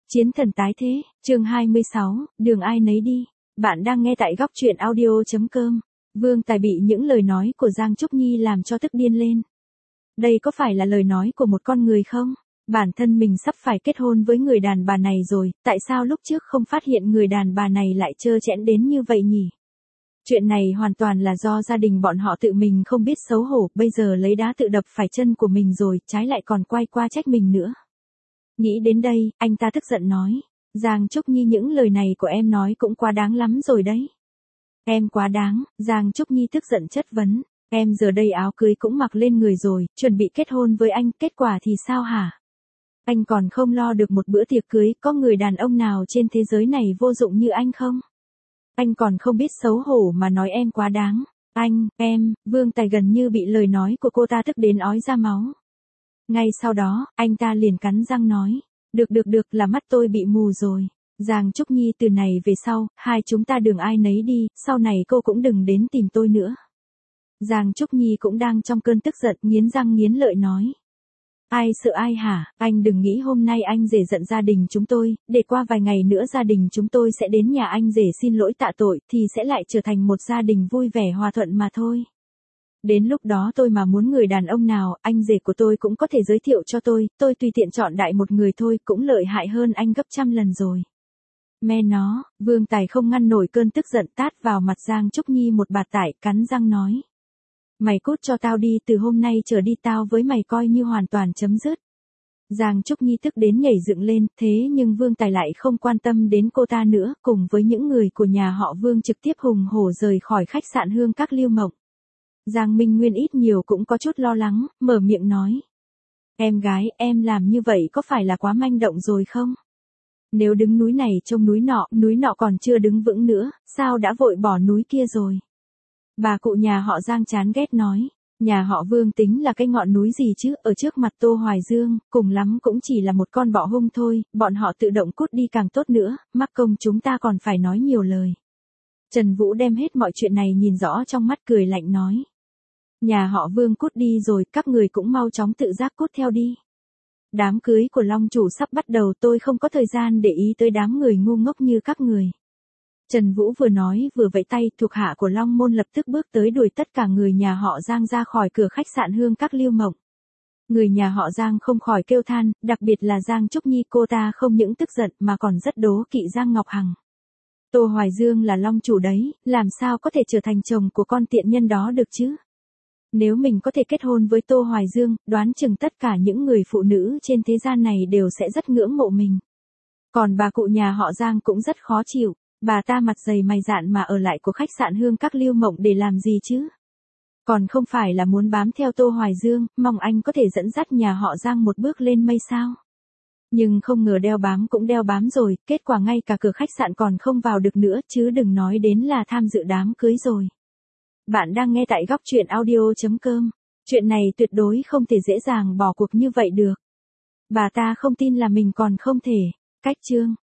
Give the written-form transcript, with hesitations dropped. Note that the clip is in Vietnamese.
Chiến thần tái thế, chương 26, đường ai nấy đi. Bạn đang nghe tại góc truyện audio.com. Vương Tài bị những lời nói của Giang Trúc Nhi làm cho tức điên lên. Đây có phải là lời nói của một con người không? Bản thân mình sắp phải kết hôn với người đàn bà này rồi, tại sao lúc trước không phát hiện người đàn bà này lại trơ trẽn đến như vậy nhỉ? Chuyện này hoàn toàn là do gia đình bọn họ tự mình không biết xấu hổ, bây giờ lấy đá tự đập phải chân của mình rồi, trái lại còn quay qua trách mình nữa. Nghĩ đến đây, anh ta tức giận nói, Giang Trúc Nhi, những lời này của em nói cũng quá đáng lắm rồi đấy. Em quá đáng, Giang Trúc Nhi tức giận chất vấn, em giờ đây áo cưới cũng mặc lên người rồi, chuẩn bị kết hôn với anh, kết quả thì sao hả? Anh còn không lo được một bữa tiệc cưới, có người đàn ông nào trên thế giới này vô dụng như anh không? Anh còn không biết xấu hổ mà nói em quá đáng. Em, Vương Tài gần như bị lời nói của cô ta tức đến ói ra máu. Ngay sau đó, anh ta liền cắn răng nói, được, là mắt tôi bị mù rồi. Giang Trúc Nhi, từ này về sau, hai chúng ta đường ai nấy đi, sau này cô cũng đừng đến tìm tôi nữa. Giang Trúc Nhi cũng đang trong cơn tức giận, nghiến răng nghiến lợi nói. Ai sợ ai hả, anh đừng nghĩ hôm nay anh rể giận gia đình chúng tôi, để qua vài ngày nữa gia đình chúng tôi sẽ đến nhà anh rể xin lỗi tạ tội, thì sẽ lại trở thành một gia đình vui vẻ hòa thuận mà thôi. Đến lúc đó tôi mà muốn người đàn ông nào, anh rể của tôi cũng có thể giới thiệu cho tôi tùy tiện chọn đại một người thôi, cũng lợi hại hơn anh gấp trăm lần rồi. Mẹ nó, Vương Tài không ngăn nổi cơn tức giận tát vào mặt Giang Trúc Nhi một bạt tải, cắn răng nói. Mày cút cho tao đi, từ hôm nay trở đi tao với mày coi như hoàn toàn chấm dứt. Giang Trúc Nhi tức đến nhảy dựng lên, thế nhưng Vương Tài lại không quan tâm đến cô ta nữa, cùng với những người của nhà họ Vương trực tiếp hùng hổ rời khỏi khách sạn Hương Các Liêu Mộng. Giang Minh Nguyên ít nhiều cũng có chút lo lắng, mở miệng nói. Em gái, em làm như vậy có phải là quá manh động rồi không? Nếu đứng núi này trông núi nọ còn chưa đứng vững nữa, sao đã vội bỏ núi kia rồi? Bà cụ nhà họ Giang chán ghét nói, nhà họ Vương tính là cái ngọn núi gì chứ, ở trước mặt Tô Hoài Dương, cùng lắm cũng chỉ là một con bọ hung thôi, bọn họ tự động cút đi càng tốt nữa, mắc công chúng ta còn phải nói nhiều lời. Trần Vũ đem hết mọi chuyện này nhìn rõ trong mắt, cười lạnh nói. Nhà họ Vương cút đi rồi, các người cũng mau chóng tự giác cút theo đi. Đám cưới của Long chủ sắp bắt đầu, tôi không có thời gian để ý tới đám người ngu ngốc như các người. Trần Vũ vừa nói vừa vẫy tay, thuộc hạ của Long Môn lập tức bước tới đuổi tất cả người nhà họ Giang ra khỏi cửa khách sạn Hương Các Liêu Mộng. Người nhà họ Giang không khỏi kêu than, đặc biệt là Giang Trúc Nhi, cô ta không những tức giận mà còn rất đố kỵ Giang Ngọc Hằng. Tô Hoài Dương là Long chủ đấy, làm sao có thể trở thành chồng của con tiện nhân đó được chứ? Nếu mình có thể kết hôn với Tô Hoài Dương, đoán chừng tất cả những người phụ nữ trên thế gian này đều sẽ rất ngưỡng mộ mình. Còn bà cụ nhà họ Giang cũng rất khó chịu, bà ta mặt dày mày dạn mà ở lại của khách sạn Hương Các Liêu Mộng để làm gì chứ? Còn không phải là muốn bám theo Tô Hoài Dương, mong anh có thể dẫn dắt nhà họ Giang một bước lên mây sao? Nhưng không ngờ đeo bám cũng đeo bám rồi, kết quả ngay cả cửa khách sạn còn không vào được nữa, chứ đừng nói đến là tham dự đám cưới rồi. Bạn đang nghe tại góc truyện audio.com. Chuyện này tuyệt đối không thể dễ dàng bỏ cuộc như vậy được. Bà ta không tin là mình còn không thể. Cách chương.